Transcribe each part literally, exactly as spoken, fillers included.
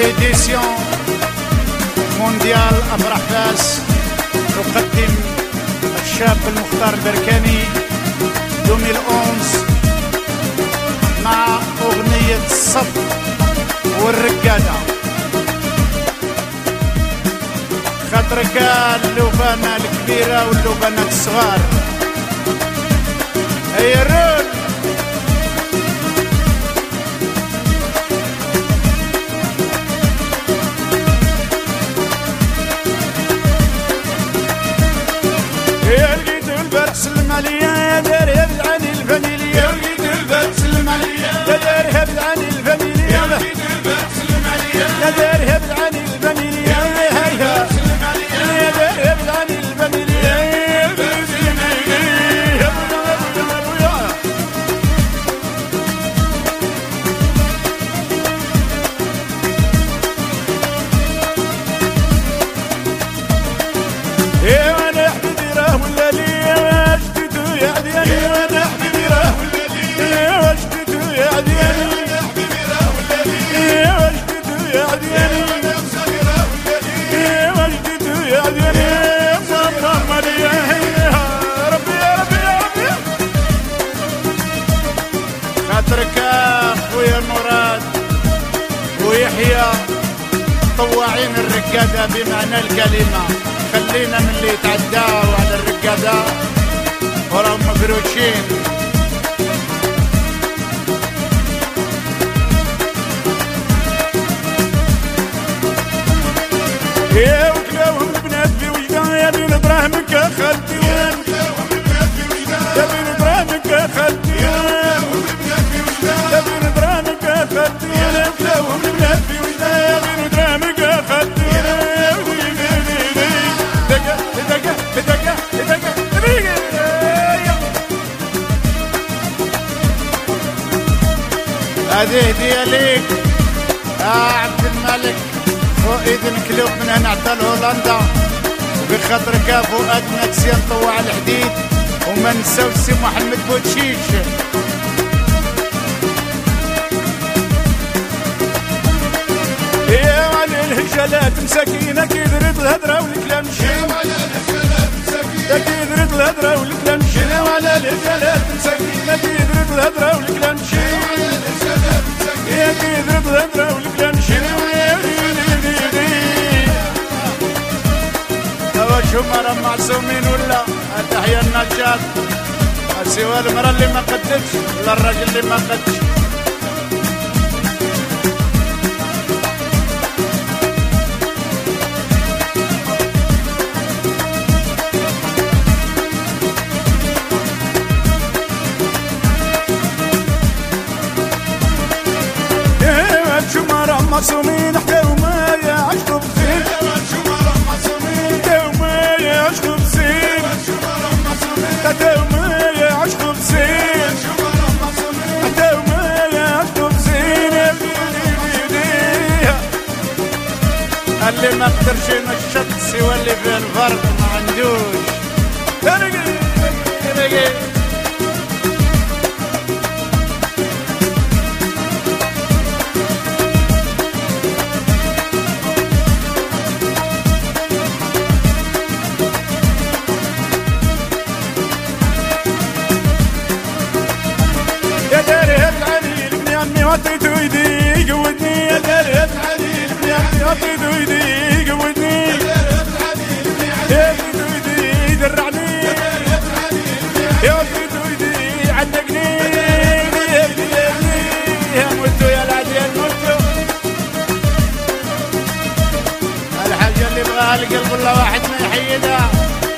إديسيون مونديال أفراح فاس تقدم الشاب المختار البركاني ألفين وأحد عشر مع أغنية الصف والرقادة. خاطرك اللبانة الكبيرة واللبانات الصغار. هيا رول يا لقيت البرس المالية يا دار هبل عن الفانيليا. يا لقيت البرس المالية يا دار هبل عن الفانيليا. يا لقيت البرس المالية يا دار هبل عن الفانيليا. هيا يا دار هبل عن الفانيليا. يا وانا حبيبي راه ولا لي واش جديدو يا عدياني. يا وانا حبيبي راه ولا لي واش جديدو يا عدياني. يا حبيبي راه ولا لي واش جديدو يا عدياني. يا واش جديدو يا عدياني. ماما ليا يا ربي يا ربي يا ربي خاطرك خويا مراد ويحيى طواعين الرقادة بمعنى الكلمة. خلينا من اللي يتعداوا على الرقادة وراهم مفروشين. يا وكلاوهم البنات في وجدان يا بين دراهمك يا خالتي. يا بين دراهمك يا خالتي. يا بين دراهمك يا خالتي. يا وكلاوهم البنات في وجدان يا بين دراهمك يا خالتي. هذه هدية ليك يا عبد الملك فؤاد الكلوب من هنا عطا لهولندا. وبخاطرك يا فؤاد نسيان طوع الحديد وما نساو السي محمد بوتشيش. يا على الهجالات مساكينة كي درت الهدرة والكلام شين. يا كي درت الهدرة والكلام شين. يا على الهجالات مساكينة كي درت الهدرة والكلام شين. يا كي درت الهدرة والكلام شين. هوا شو مرة معصومين ولا تحيا النجاة سوى المرة اللي ما قدتش ولا الراجل اللي ما قدش. معصومين حكاو معايا عشقوا بزين. حكاو معايا عشقوا بزين. حكاو معايا عشقوا بزين. حكاو معايا عشقوا بزين. اللي ما قدرش ينشط سوى اللي في الفرق ما عندوش. عطيتو يدي يقودني. يا داري هبل علي ابني عمي عطيتو يدي يقودني. يا عطيتو يدي يدرعني. يا عطيتو يدي عدقني. يا ابني يا ابني يا موتو يا العديان موتو. الحاجة اللي يبغاها القلب والله واحد ما يحيدها.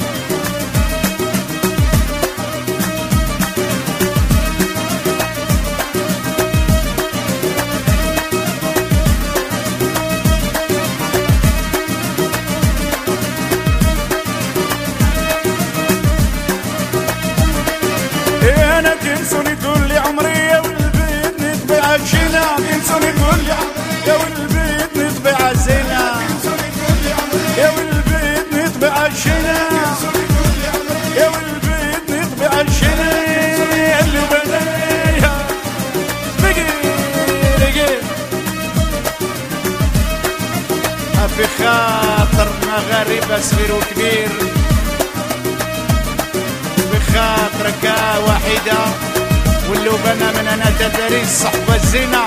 انا كنسوني تقول لي عمري يا والبيت نتبع الشنا. كنسوني تقول لي يا والبيت نتبع الزينة. يا والبيت نتبع الشنا. يا والبيت نتبع الشنا. اللي بنايا بقي بقي بخاطر مغاربة صغير وكبير، بخاطرك وحيدة واللوبانة من انا تدريس صحبة الزينة.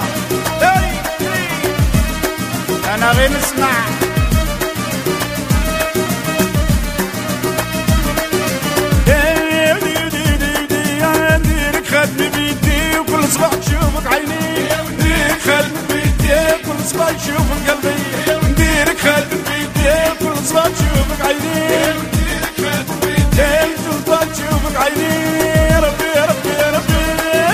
انا غير نسمع نديرك خدني بيدي وكل صباح تشوفك عيني، نديرك خدني بيدي وكل صباح تشوفك قلبي، نديرك خدني بيدي وكل صباح تشوفك عيني، نديرك خدني بيدي وكل صباح تشوفك عيني. يا ربي يا ربي يا ربي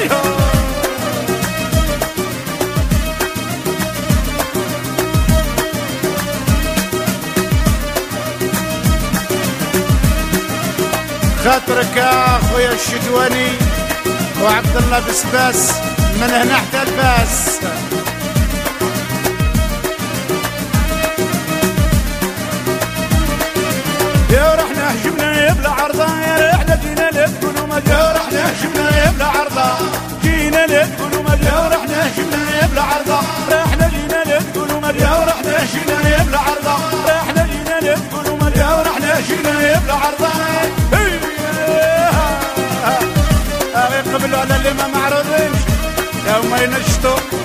خاطرك يا خويا الشدواني وعبد الله بسباس من هنا حتى الباس. يا رحنا هجمنا يا بلا عرضه، يا رحنا جينا لا تقولوا ما جا، رحنا هجمنا يا بلا عرضه، جينا لا تقولوا ما جا، رحنا هجمنا يا بلا عرضه، رحنا جينا لا تقولوا ما جا، رحنا هجمنا يا بلا عرضه، رحنا جينا لا تقولوا ما جا، رحنا هجمنا يا بلا عرضه. قبلوا على اللي ما معروضينش يا هما ينشطوا